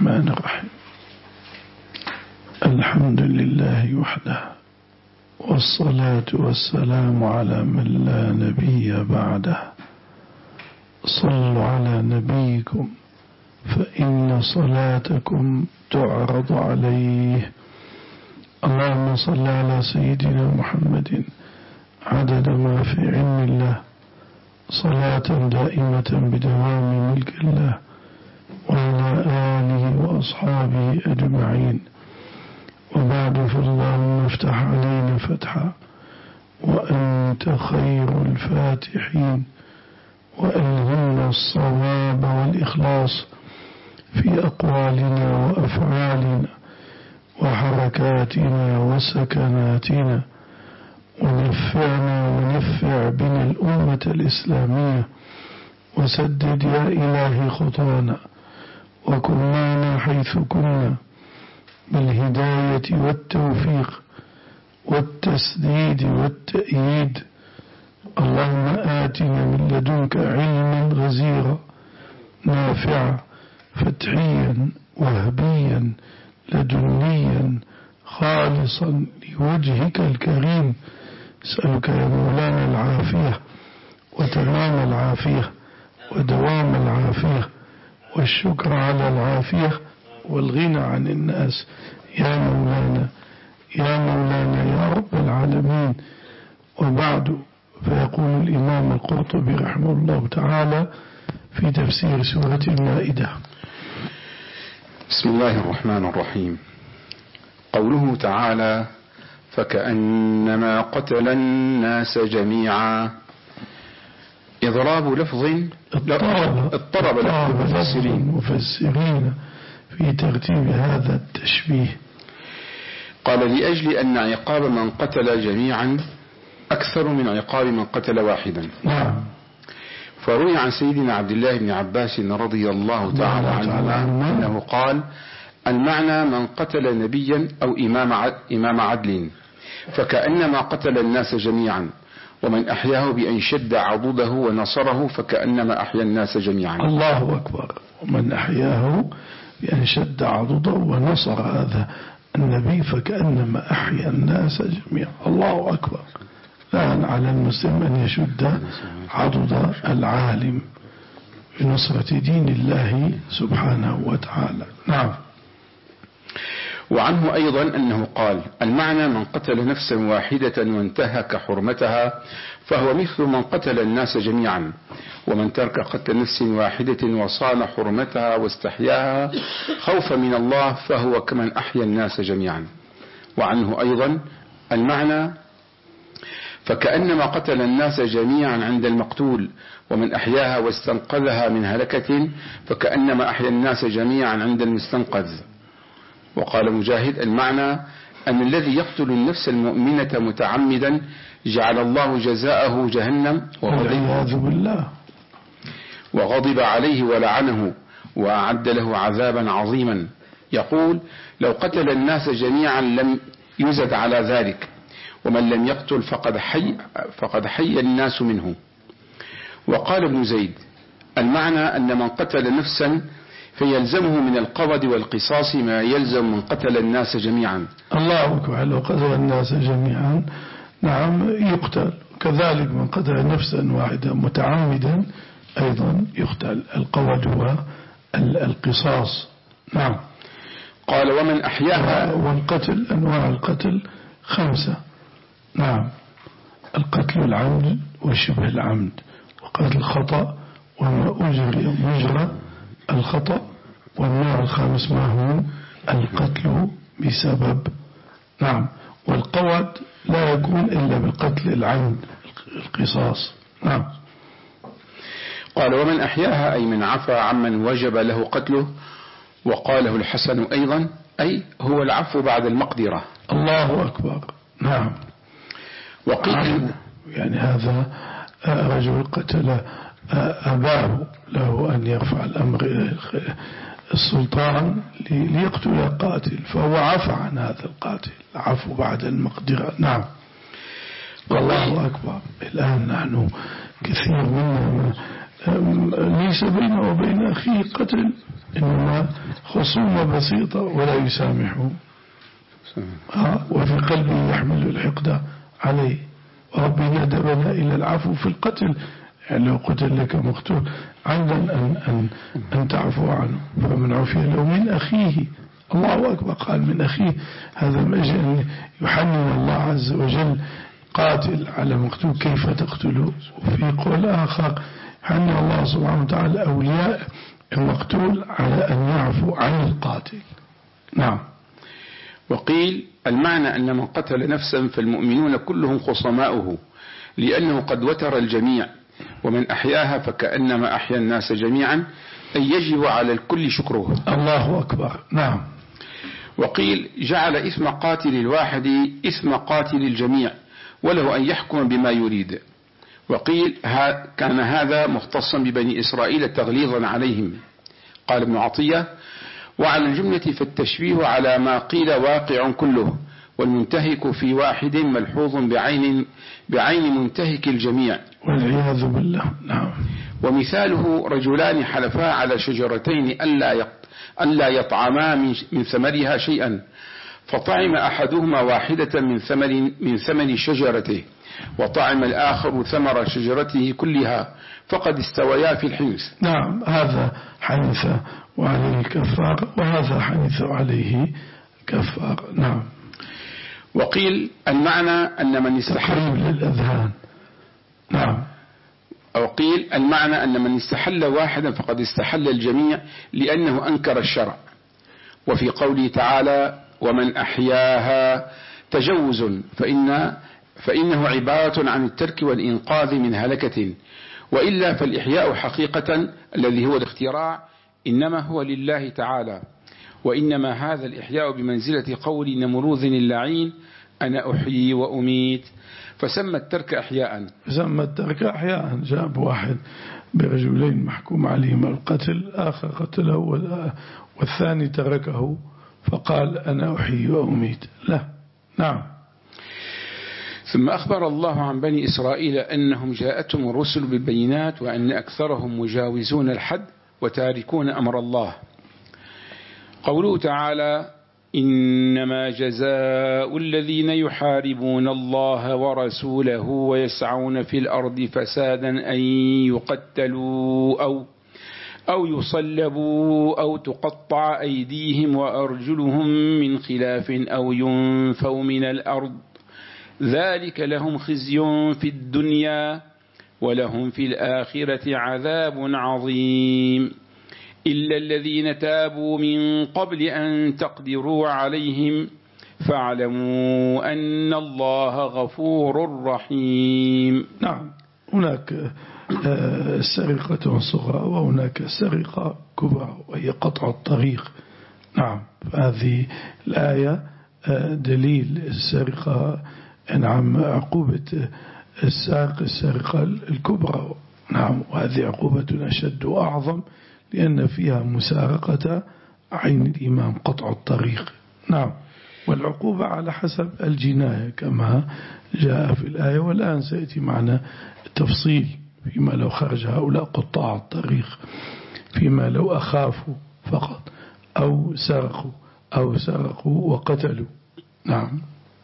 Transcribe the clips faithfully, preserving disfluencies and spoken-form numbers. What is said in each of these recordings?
الرحمن الرحيم. الحمد لله وحده، والصلاة والسلام على من لا نبي بعده. صلوا على نبيكم فإن صلاتكم تعرض عليه. اللهم صل على سيدنا محمد عدد ما في علم الله، صلاة دائمة بدوام ملك الله، وعلى آله وأصحابه أجمعين. وبعد، فاللهم افتح علينا فتحا وأنت خير الفاتحين، وألهمنا الصواب والإخلاص في أقوالنا وأفعالنا وحركاتنا وسكناتنا، ونفعنا ونفع بنا الأمة الإسلامية، وسدد يا إلهي خطانا، وكن معنا حيث كنا بالهداية والتوفيق والتسديد والتأييد. اللهم آتنا من لدنك علما غزيرا نافعا فتحيا وهبيا لدنيا خالصا لوجهك الكريم. أسألك يا مولانا العافية وتمام العافية ودوام العافية والشكر على العافية والغنى عن الناس يا مولانا يا مولانا يا رب العالمين. وبعد، فيقول الإمام القرطبي رحمه الله تعالى في تفسير سورة المائدة: بسم الله الرحمن الرحيم. قوله تعالى: فكأنما قتل الناس جميعا. إضراب لفظ اضطرب لفظ المفسرين في ترتيب هذا التشبيه. قال: لأجل أن عقاب من قتل جميعا أكثر من عقاب من قتل واحدا. نعم. فروي عن سيدنا عبد الله بن عباس رضي الله تعالى عنهما أنه قال: المعنى من قتل نبيا أو إمام عدل، فكأنما قتل الناس جميعا، ومن أحياه بأن شد عضده ونصره فكأنما أحيا الناس جميعا. الله أكبر. ومن أحياه بأن شد عضده ونصر هذا النبي فكأنما أحيا الناس جميعا. الله أكبر. لا على المسلم أن يشد عضد العالم بنصرة دين الله سبحانه وتعالى. نعم. وعنه أيضا أنه قال: المعنى من قتل نفسا واحدة وانتهك حرمتها فهو مثل من قتل الناس جميعا، ومن ترك قتل نفس واحدة وصان حرمتها واستحياها خوفا من الله فهو كمن أحيا الناس جميعا. وعنه أيضا المعنى فكأنما قتل الناس جميعا عند المقتول، ومن أحياها واستنقذها من هلكة فكأنما أحيا الناس جميعا عند المستنقذ. وقال مجاهد: المعنى أن الذي يقتل النفس المؤمنة متعمدا جعل الله جزاءه جهنم والعياذ بالله، وغضب عليه ولعنه وأعد له عذابا عظيما. يقول: لو قتل الناس جميعا لم يزد على ذلك، ومن لم يقتل فقد حي, فقد حي الناس منه. وقال ابن زيد: المعنى أن من قتل نفسا فيلزمه من القبض والقصاص ما يلزم من قتل الناس جميعا. الله أكبر. لو قتل الناس جميعا نعم يقتل، كذلك من قتل نفسا واحدة متعمدا أيضا يقتل. القود هو القصاص. نعم. قال: ومن أحياها. والقتل أنواع القتل خمسة. نعم. القتل العمد وشبه العمد، وقتل الخطأ وما أجري مجرى الخطأ، والنوع الخامس ما هو القتل بسبب. نعم. والقود لا يكون إلا بالقتل العمد القصاص. نعم. قال: ومن أحياها أي من عفى عمن وجب له قتله. وقاله الحسن أيضا أي هو العفو بعد المقدرة. الله أكبر. نعم. وقيل يعني هذا رجل قتل أباه، له أن يرفع الأمر إلى السلطان ليقتل القاتل، فهو عفى عن هذا القاتل، عفو بعد المقدرة. نعم. والله أكبر. الآن نحن كثير منا ليس بينه وبين أخيه قتل، إنما خصومة بسيطة ولا يسامحه، وفي قلبه يحمل الحقد عليه. وربي ندبنا إلى العفو في القتل، يعني لو قتل لك مقتول عمدا أن, أن, أن تعفو عنه. فمن عفي له من أخيه، الله أكبر، قال من أخيه، هذا من أجل أن يحنن الله عز وجل قاتل على مقتول كيف تقتله. وفي قول آخر حنن الله سبحانه وتعالى أولياء المقتول على أن يعفو عن القاتل. نعم. وقيل المعنى أن من قتل نفسا فالمؤمنون كلهم خصماؤه، لأنه قد وتر الجميع، ومن أحياها فكأنما أحيا الناس جميعا، أي يجب على الكل شكره. الله أكبر. نعم. وقيل جعل إثم قاتل الواحد إثم قاتل الجميع، وله أن يحكم بما يريد. وقيل كان هذا مختصا ببني إسرائيل تغليظا عليهم. قال ابن عطية: وعلى الجملة فالتشبيه على ما قيل واقع كله، والمنتهك في واحد ملحوظ بعين, بعين منتهك الجميع، والعياذ بالله. نعم. ومثاله رجلان حلفا على شجرتين ألا يطعما من ثمرها شيئا، فطعم أحدهما واحدة من ثمر من ثمن شجرته، وطعم الآخر ثمر شجرته كلها، فقد استويا في الحنث. نعم، هذا حنث وعليه كفار، وهذا حنث وعليه كفار. نعم. وقيل المعنى أن من استحل للأذهان. نعم. وقيل المعنى أن من استحل واحدا فقد استحل الجميع، لأنه أنكر الشرع. وفي قوله تعالى: ومن أحياها تجوز، فإن فإنه عبارة عن الترك والإنقاذ من هلكة، وإلا فالإحياء حقيقة الذي هو الاختراع إنما هو لله تعالى، وإنما هذا الإحياء بمنزلة قول نمروذ اللعين: أنا أحيي وأميت، فسمى الترك أحياء. سمى الترك أحياء. جاب واحد برجلين محكوم عليهما القتل، آخر قتله والثاني تركه فقال أنا أحيي وأميت. لا. نعم. ثم أخبر الله عن بني إسرائيل أنهم جاءتهم الرسل بالبينات، وأن أكثرهم مجاوزون الحد وتاركون أمر الله. قوله تعالى: إنما جزاء الذين يحاربون الله ورسوله ويسعون في الأرض فسادا أن يقتلوا أو أو يصلبوا أو تقطع أيديهم وأرجلهم من خلاف أو ينفوا من الأرض، ذلك لهم خزي في الدنيا ولهم في الآخرة عذاب عظيم، إلا الذين تابوا من قبل أن تقدروا عليهم فاعلموا أن الله غفور رحيم. نعم. هناك سرقة صغرى وهناك سرقة كبرى، وهي قطع الطريق. نعم. هذه الآية دليل السرقة، نعم، عقوبة السارق السرقة الكبرى. نعم. وهذه عقوبة أشد وأعظم، لأن فيها مسارقة عين الإمام، قطع الطريق. نعم. والعقوبة على حسب الجناية كما جاء في الآية، والآن سيأتي معنا التفصيل فيما لو خرج هؤلاء قطاع الطريق، فيما لو أخافوا فقط أو سرقوا أو سرقوا وقتلوا. نعم.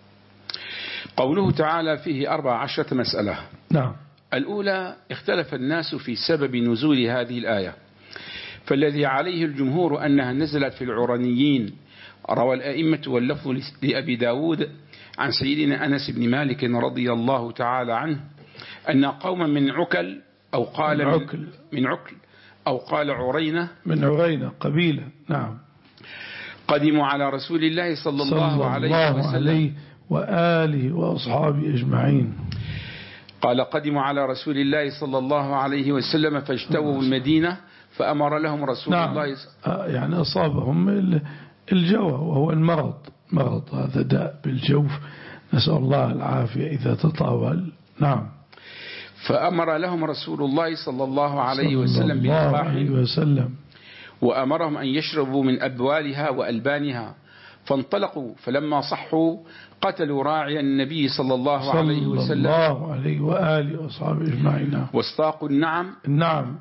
قوله تعالى فيه أربع عشرة مسألة. نعم. الأولى: اختلف الناس في سبب نزول هذه الآية، فالذي عليه الجمهور أنها نزلت في العرنيين. روى الأئمة واللفظ لأبي داود عن سيدنا أنس بن مالك رضي الله تعالى عنه أن قوما من عكل أو قال من عكل, من عكل أو قال عرينة من عرينة قبيلة. نعم. قدموا على رسول الله صلى الله, صلى عليه الله وسلم عليه وآله وأصحابه أجمعين. قال: قدموا على رسول الله صلى الله عليه وسلم فاجتووا المدينة فأمر لهم رسول نعم. الله يعني أصابهم الجوى، وهو المرض، مرض هذا داء بالجوف، نسأل الله العافية إذا تطاول. نعم. فأمر لهم رسول الله صلى الله عليه وسلم بالإقراح، وأمرهم أن يشربوا من أبوالها وألبانها، فانطلقوا، فلما صحوا قتلوا راعي النبي صلى الله عليه وسلم صلى الله عليه وآله وأصحابه أجمعين، واستاقوا النعم النعم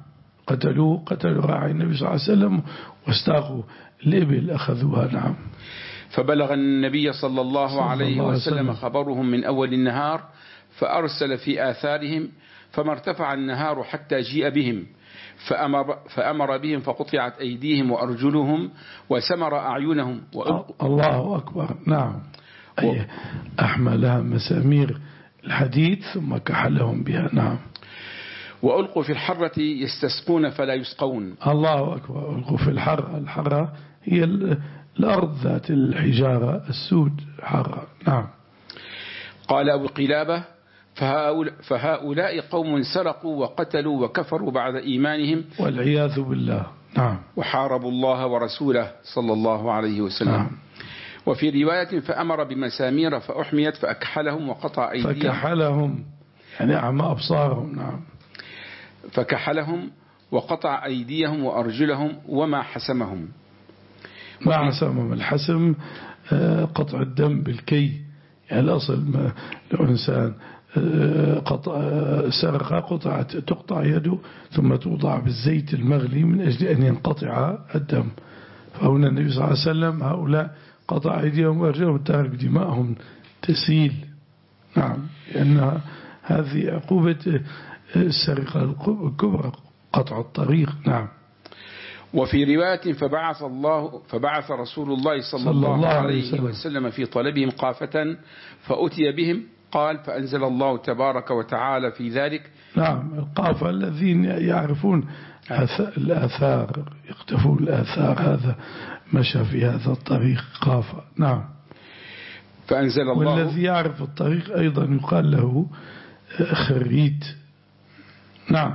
قتلوه قتلوا راعي النبي صلى الله عليه وسلم واستاقوا الإبل أخذوها. نعم. فبلغ النبي صلى الله صلى عليه الله وسلم وسلم. خبرهم من أول النهار فأرسل في آثارهم فما ارتفع النهار حتى جيء بهم فأمر, فأمر بهم فقطعت أيديهم وأرجلهم وسمر أعينهم الله أكبر. نعم. أي أحملها مسامير الحديد ثم كحلهم بها. نعم. وألقوا في الحرة يستسقون فلا يسقون. الله أكبر. ألقوا في الحرة. الحرة هي الأرض ذات الحجارة السود حرة. نعم. قال أبو قلابة فهؤلاء, فهؤلاء قوم سرقوا وقتلوا وكفروا بعد إيمانهم والعياذ بالله. نعم. وحاربوا الله ورسوله صلى الله عليه وسلم. نعم. وفي رواية فأمر بمسامير فأحميت فأكحلهم وقطع أيديهم فكحلهم يعني أعمى أبصارهم. نعم. فكحلهم وقطع أيديهم وأرجلهم وما حسمهم. ما حسمهم. الحسم قطع الدم بالكي، يعني الأصل ما لو إنسان قطع سرقة قطعت تقطع يده ثم توضع بالزيت المغلي من أجل أن ينقطع الدم. فهنا النبي صلى الله عليه وسلم هؤلاء قطع أيديهم وأرجلهم ترك دماءهم تسيل. نعم. لأن هذه عقوبة السرقة الكبرى قطع الطريق. نعم. وفي رواية فبعث الله فبعث رسول الله صلى, صلى الله, الله عليه وسلم. وسلم في طلبهم قافة فأتي بهم قال فأنزل الله تبارك وتعالى في ذلك. نعم. القافة الذين يعرفون الآثار يقتفون الآثار هذا مشى في هذا الطريق قافة. نعم. فأنزل الله والذي يعرف الطريق أيضا يقال له خريت. نعم.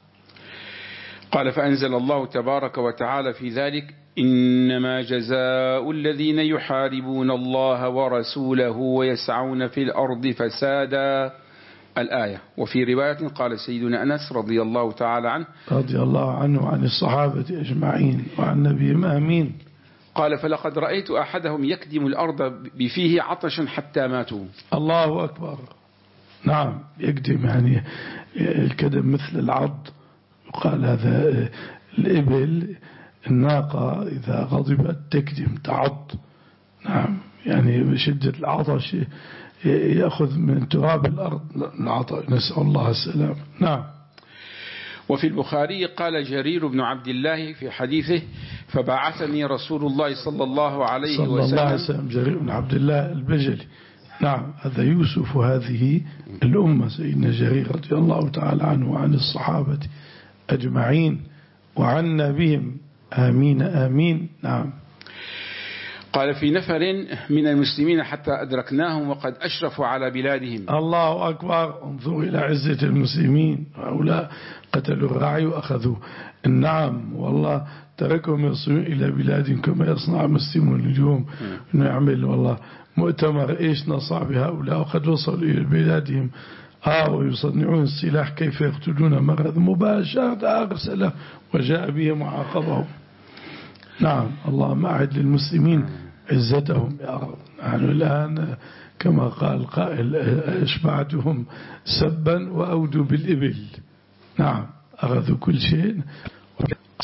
قال فأنزل الله تبارك وتعالى في ذلك إنما جزاء الذين يحاربون الله ورسوله ويسعون في الأرض فسادا الآية. وفي رواية قال سيدنا أنس رضي الله تعالى عنه رضي الله عنه وعن الصحابة أجمعين وعن نبيهم آمين قال فلقد رأيت أحدهم يكدم الأرض بفيه عطشا حتى ماتوا. الله أكبر. نعم. يكدم يعني الكدم مثل العض. يقال هذا الإبل الناقة إذا غضبت تكدم تعض. نعم. يعني بشدة العطش يأخذ من تراب الأرض العطش. نسأل الله السلام. نعم. وفي البخاري قال جرير بن عبد الله في حديثه فبعثني رسول الله صلى الله عليه صلى وسلم. الله عليه وسلم. جرير بن عبد الله البجلي. نعم. هذا يوسف هذه الأمة سيدنا جرير رضي الله تعالى عنه وعن الصحابة أجمعين وعنا بهم آمين آمين. نعم. قال في نفر من المسلمين حتى أدركناهم وقد أشرفوا على بلادهم. الله أكبر. انظروا إلى عزة المسلمين. هؤلاء قتلوا الراعي وأخذوا النعم والله تركهم يصلون إلى بلادهم كما يصنع المسلمون اليوم إنه يعمل والله مؤتمر إيش نصع بهؤلاء وقد وصلوا إلى بلادهم آه ويصنعون السلاح كيف يقتلون مرض مباشرة أرسله وجاء بهم وعاقبهم. نعم. اللهم أعد للمسلمين عزتهم يا رب. نحن الآن كما قال القائل أشبعتهم سبا وأودوا بالإبل. نعم. أخذوا كل شيء